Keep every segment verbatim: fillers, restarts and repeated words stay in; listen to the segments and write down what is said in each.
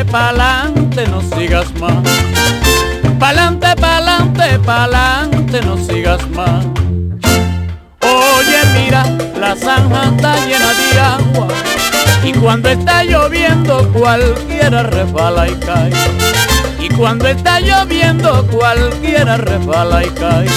pa'lante, no sigas más. Pa'lante, pa'lante, pa'lante, no sigas más. Oye, mira, la zanja está llena de agua y cuando está lloviendo cualquiera resbala y cae. Y cuando está lloviendo cualquiera resbala y cae.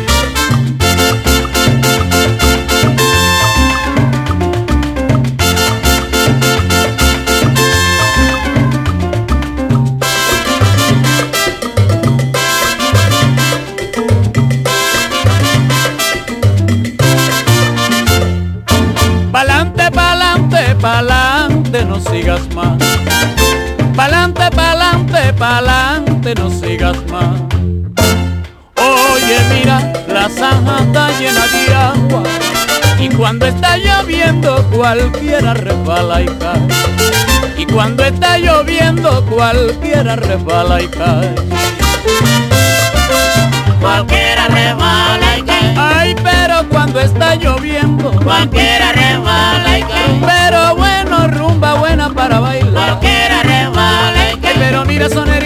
Pa'lante, pa'lante, pa'lante, no sigas más. Pa'lante, pa'lante, pa'lante, no sigas más. Oye, mira, la zanja está llena de agua y cuando está lloviendo cualquiera resbala y cae. Y cuando está lloviendo cualquiera resbala y cae. Cualquiera resbala y cae. Ay, pero cuando está lloviendo Cualquiera resbala y cae. pero bueno, rumba buena para bailar. Cualquiera resbala y cae. Pero mira, son